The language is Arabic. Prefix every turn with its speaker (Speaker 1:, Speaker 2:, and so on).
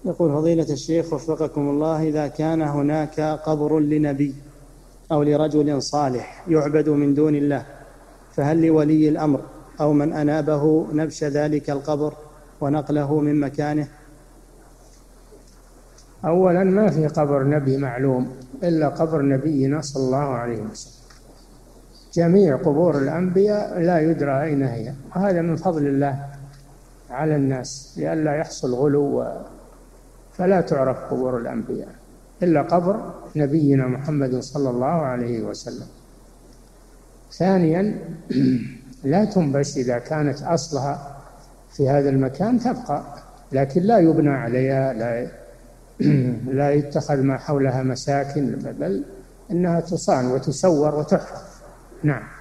Speaker 1: يقول فضيلة الشيخ وفقكم الله: إذا كان هناك قبر لنبي أو لرجل صالح يعبد من دون الله، فهل لولي الأمر أو من أنابه نبش ذلك القبر ونقله من مكانه؟
Speaker 2: أولا ما في قبر نبي معلوم إلا قبر نبينا صلى الله عليه وسلم. جميع قبور الأنبياء لا يدرى أين هي، وهذا من فضل الله على الناس لئلا يحصل غلو، فلا تعرف قبور الأنبياء إلا قبر نبينا محمد صلى الله عليه وسلم. ثانيا لا تنبش إذا كانت أصلها في هذا المكان تبقى، لكن لا يبنى عليها، لا يتخذ ما حولها مساكن، بل إنها تصان وتسور وتحفظ. نعم.